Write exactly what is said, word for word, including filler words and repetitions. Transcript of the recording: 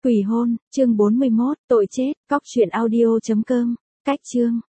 Quỷ hôn, chương bốn mươi mốt, tội chết, cóc truyện audio chấm com, cách chương.